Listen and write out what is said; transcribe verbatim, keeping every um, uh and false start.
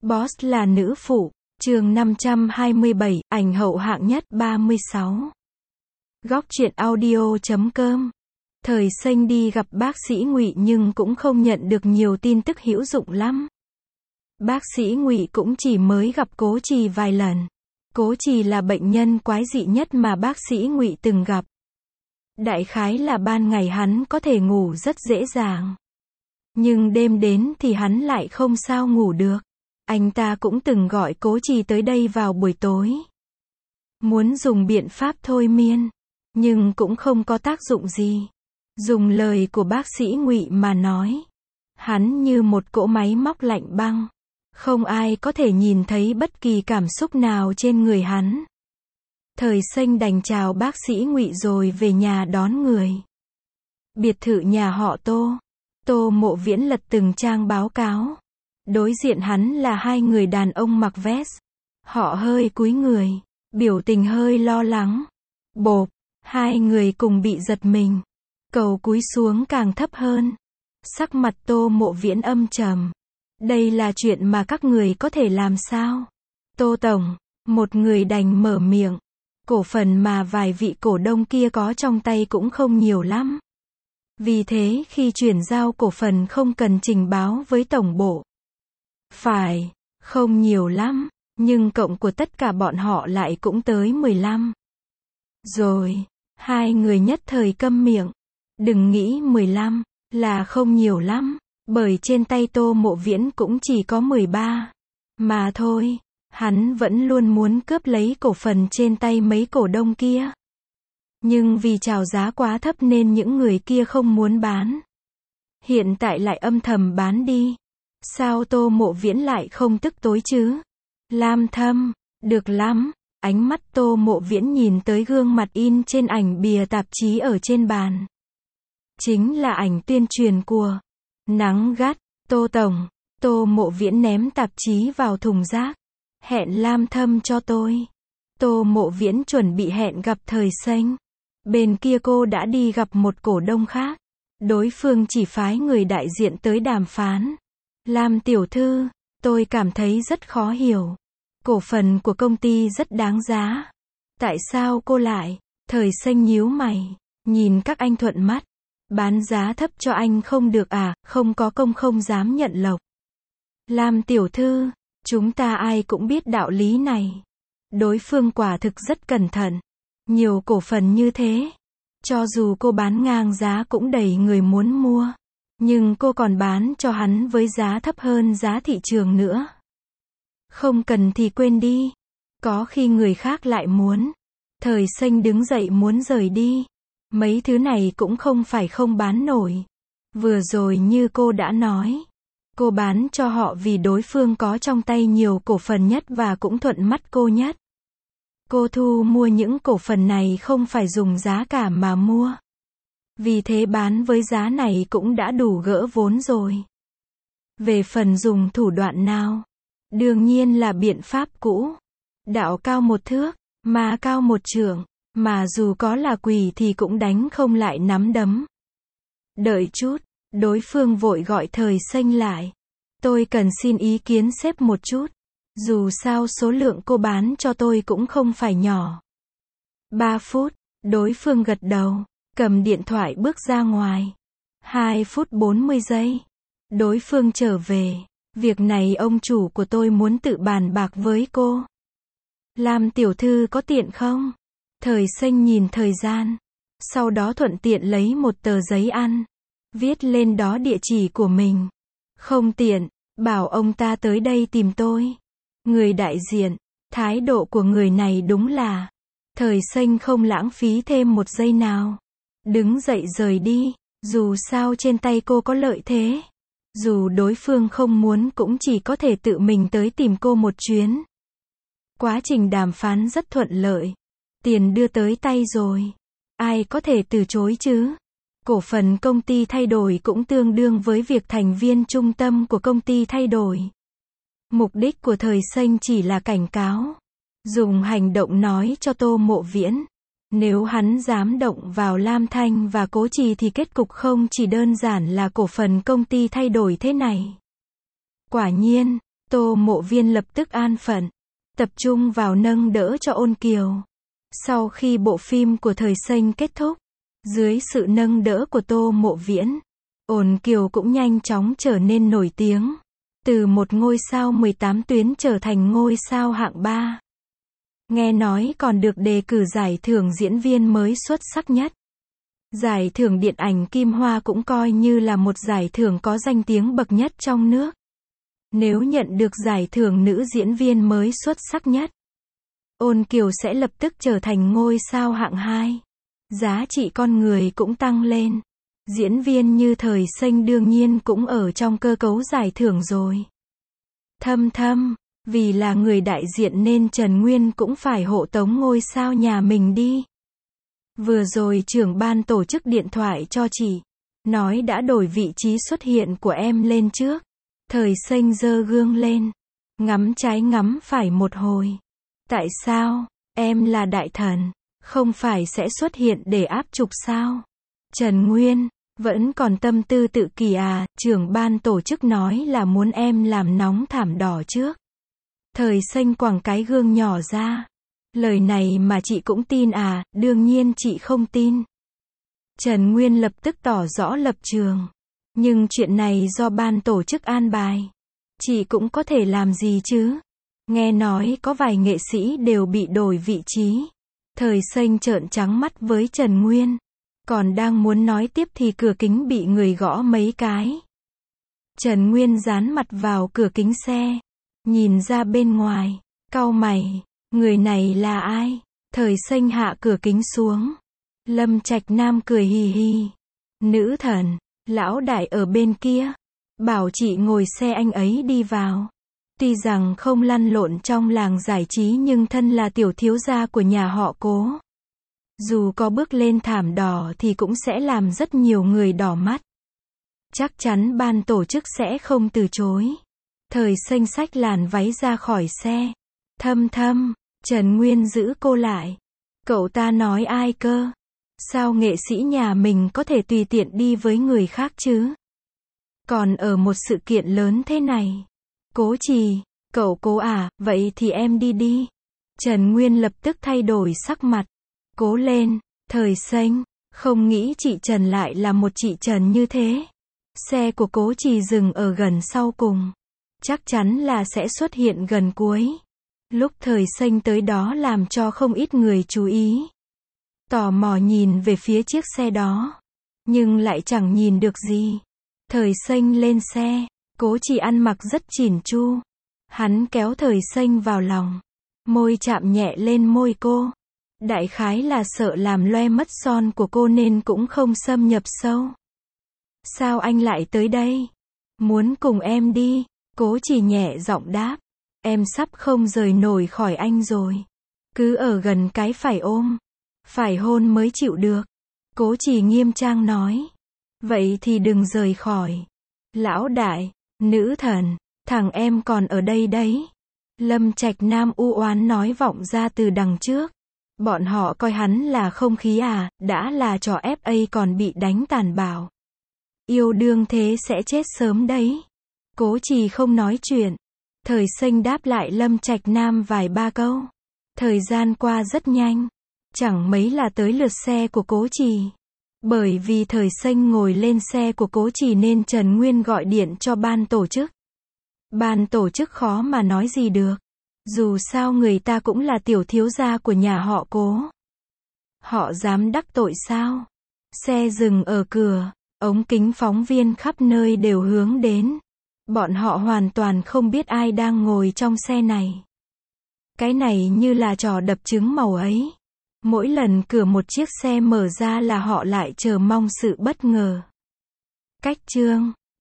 Boss là nữ phụ, chương năm trăm hai mươi bảy, ảnh hậu hạng nhất ba mươi sáu. Góc truyện audio chấm com. Thời Xanh đi gặp bác sĩ Ngụy nhưng cũng không nhận được nhiều tin tức hữu dụng lắm. Bác sĩ Ngụy cũng chỉ mới gặp Cố Trì vài lần. Cố Trì là bệnh nhân quái dị nhất mà bác sĩ Ngụy từng gặp. Đại khái là ban ngày hắn có thể ngủ rất dễ dàng. Nhưng đêm đến thì hắn lại không sao ngủ được. Anh ta cũng từng gọi Cố Trì tới đây vào buổi tối. Muốn dùng biện pháp thôi miên. Nhưng cũng không có tác dụng gì. Dùng lời của bác sĩ Ngụy mà nói. Hắn như một cỗ máy móc lạnh băng. Không ai có thể nhìn thấy bất kỳ cảm xúc nào trên người hắn. Thời Xanh đành chào bác sĩ Ngụy rồi về nhà đón người. Biệt thự nhà họ Tô. Tô Mộ Viễn lật từng trang báo cáo. Đối diện hắn là hai người đàn ông mặc vest. Họ hơi cúi người, biểu tình hơi lo lắng. Bộp, hai người cùng bị giật mình. Cầu cúi xuống càng thấp hơn. Sắc mặt Tô Mộ Viễn âm trầm. Đây là chuyện mà các người có thể làm sao? Tô Tổng, một người đành mở miệng. Cổ phần mà vài vị cổ đông kia có trong tay cũng không nhiều lắm. Vì thế khi chuyển giao cổ phần không cần trình báo với tổng bộ. Phải, không nhiều lắm, nhưng cộng của tất cả bọn họ lại cũng tới mười lăm. Rồi, hai người nhất thời câm miệng. Đừng nghĩ mười lăm là không nhiều lắm, bởi trên tay Tô Mộ Viễn cũng chỉ có mười ba. Mà thôi, hắn vẫn luôn muốn cướp lấy cổ phần trên tay mấy cổ đông kia. Nhưng vì chào giá quá thấp nên những người kia không muốn bán. Hiện tại lại âm thầm bán đi. Sao Tô Mộ Viễn lại không tức tối chứ? Lam Thâm, được lắm. Ánh mắt Tô Mộ Viễn nhìn tới gương mặt in trên ảnh bìa tạp chí ở trên bàn. Chính là ảnh tuyên truyền của Nắng Gắt. Tô Tổng. Tô Mộ Viễn ném tạp chí vào thùng rác. Hẹn Lam Thâm cho tôi. Tô Mộ Viễn chuẩn bị hẹn gặp Thời Xanh. Bên kia cô đã đi gặp một cổ đông khác. Đối phương chỉ phái người đại diện tới đàm phán. Lam tiểu thư, tôi cảm thấy rất khó hiểu. Cổ phần của công ty rất đáng giá. Tại sao cô lại? Thời Xanh nhíu mày, nhìn các anh thuận mắt. Bán giá thấp cho anh không được à, không có công không dám nhận lộc. Lam tiểu thư, chúng ta ai cũng biết đạo lý này. Đối phương quả thực rất cẩn thận. Nhiều cổ phần như thế. Cho dù cô bán ngang giá cũng đầy người muốn mua. Nhưng cô còn bán cho hắn với giá thấp hơn giá thị trường nữa. Không cần thì quên đi. Có khi người khác lại muốn. Thời Xanh đứng dậy muốn rời đi. Mấy thứ này cũng không phải không bán nổi. Vừa rồi như cô đã nói. Cô bán cho họ vì đối phương có trong tay nhiều cổ phần nhất và cũng thuận mắt cô nhất. Cô thu mua những cổ phần này không phải dùng giá cả mà mua. Vì thế bán với giá này cũng đã đủ gỡ vốn rồi. Về phần dùng thủ đoạn nào? Đương nhiên là biện pháp cũ. Đạo cao một thước, ma cao một trượng, mà dù có là quỷ thì cũng đánh không lại nắm đấm. Đợi chút, đối phương vội gọi Thời Xanh lại. Tôi cần xin ý kiến sếp một chút. Dù sao số lượng cô bán cho tôi cũng không phải nhỏ. Ba phút, đối phương gật đầu. Cầm điện thoại bước ra ngoài. Hai phút bốn mươi giây. Đối phương trở về. Việc này ông chủ của tôi muốn tự bàn bạc với cô. Lam tiểu thư có tiện không? Thời Xanh nhìn thời gian. Sau đó thuận tiện lấy một tờ giấy ăn. Viết lên đó địa chỉ của mình. Không tiện, bảo ông ta tới đây tìm tôi. Người đại diện. Thái độ của người này đúng là. Thời Xanh không lãng phí thêm một giây nào. Đứng dậy rời đi, dù sao trên tay cô có lợi thế. Dù đối phương không muốn cũng chỉ có thể tự mình tới tìm cô một chuyến. Quá trình đàm phán rất thuận lợi. Tiền đưa tới tay rồi. Ai có thể từ chối chứ? Cổ phần công ty thay đổi cũng tương đương với việc thành viên trung tâm của công ty thay đổi. Mục đích của Thời Xanh chỉ là cảnh cáo. Dùng hành động nói cho Tô Mộ Viễn. Nếu hắn dám động vào Lam Thanh và Cố Trì thì kết cục không chỉ đơn giản là cổ phần công ty thay đổi thế này. Quả nhiên, Tô Mộ Viên lập tức an phận, tập trung vào nâng đỡ cho Ôn Kiều. Sau khi bộ phim của Thời Xanh kết thúc, dưới sự nâng đỡ của Tô Mộ Viễn, Ôn Kiều cũng nhanh chóng trở nên nổi tiếng. Từ một ngôi sao mười tám tuyến trở thành ngôi sao hạng ba. Nghe nói còn được đề cử giải thưởng diễn viên mới xuất sắc nhất. Giải thưởng điện ảnh Kim Hoa cũng coi như là một giải thưởng có danh tiếng bậc nhất trong nước. Nếu nhận được giải thưởng nữ diễn viên mới xuất sắc nhất, Ôn Kiều sẽ lập tức trở thành ngôi sao hạng hai. Giá trị con người cũng tăng lên. Diễn viên như Thời Xanh đương nhiên cũng ở trong cơ cấu giải thưởng rồi. Thâm Thâm, vì là người đại diện nên Trần Nguyên cũng phải hộ tống ngôi sao nhà mình đi. Vừa rồi trưởng ban tổ chức điện thoại cho chị, nói đã đổi vị trí xuất hiện của em lên trước. Thời Xanh giơ gương lên, ngắm trái ngắm phải một hồi. Tại sao, em là đại thần, không phải sẽ xuất hiện để áp trục sao? Trần Nguyên, vẫn còn tâm tư tự kỷ à, trưởng ban tổ chức nói là muốn em làm nóng thảm đỏ trước. Thời Xanh quẳng cái gương nhỏ ra. Lời này mà chị cũng tin à, đương nhiên chị không tin. Trần Nguyên lập tức tỏ rõ lập trường. Nhưng chuyện này do ban tổ chức an bài. Chị cũng có thể làm gì chứ? Nghe nói có vài nghệ sĩ đều bị đổi vị trí. Thời Xanh trợn trắng mắt với Trần Nguyên. Còn đang muốn nói tiếp thì cửa kính bị người gõ mấy cái. Trần Nguyên dán mặt vào cửa kính xe. Nhìn ra bên ngoài. Cau mày. Người này là ai? Thời Xanh hạ cửa kính xuống. Lâm Trạch Nam cười hì hì. Nữ thần. Lão đại ở bên kia. Bảo chị ngồi xe anh ấy đi vào. Tuy rằng không lăn lộn trong làng giải trí nhưng thân là tiểu thiếu gia của nhà họ Cố. Dù có bước lên thảm đỏ thì cũng sẽ làm rất nhiều người đỏ mắt. Chắc chắn ban tổ chức sẽ không từ chối. Thời Xanh xách làn váy ra khỏi xe. Thâm Thâm, Trần Nguyên giữ cô lại. Cậu ta nói ai cơ? Sao nghệ sĩ nhà mình có thể tùy tiện đi với người khác chứ? Còn ở một sự kiện lớn thế này. Cố Trì, cậu Cố à, vậy thì em đi đi. Trần Nguyên lập tức thay đổi sắc mặt. Cố lên, Thời Xanh, không nghĩ chị Trần lại là một chị Trần như thế. Xe của Cố Trì dừng ở gần sau cùng. Chắc chắn là sẽ xuất hiện gần cuối. Lúc Thời Xanh tới đó làm cho không ít người chú ý. Tò mò nhìn về phía chiếc xe đó. Nhưng lại chẳng nhìn được gì. Thời Xanh lên xe. Cố Trì ăn mặc rất chỉn chu. Hắn kéo Thời Xanh vào lòng. Môi chạm nhẹ lên môi cô. Đại khái là sợ làm loe mất son của cô nên cũng không xâm nhập sâu. Sao anh lại tới đây? Muốn cùng em đi. Cố Trì nhẹ giọng đáp. Em sắp không rời nổi khỏi anh rồi. Cứ ở gần cái phải ôm. Phải hôn mới chịu được. Cố Trì nghiêm trang nói. Vậy thì đừng rời khỏi. Lão đại, nữ thần, thằng em còn ở đây đấy. Lâm Trạch Nam u oán nói vọng ra từ đằng trước. Bọn họ coi hắn là không khí à, đã là trò ép a còn bị đánh tàn bạo. Yêu đương thế sẽ chết sớm đấy. Cố Trì không nói chuyện. Thời Xanh đáp lại Lâm Trạch Nam vài ba câu. Thời gian qua rất nhanh. Chẳng mấy là tới lượt xe của Cố Trì. Bởi vì Thời Xanh ngồi lên xe của Cố Trì nên Trần Nguyên gọi điện cho ban tổ chức. Ban tổ chức khó mà nói gì được. Dù sao người ta cũng là tiểu thiếu gia của nhà họ Cố. Họ dám đắc tội sao? Xe dừng ở cửa, ống kính phóng viên khắp nơi đều hướng đến. Bọn họ hoàn toàn không biết ai đang ngồi trong xe này. Cái này như là trò đập trứng màu ấy. Mỗi lần cửa một chiếc xe mở ra là họ lại chờ mong sự bất ngờ. Cách chương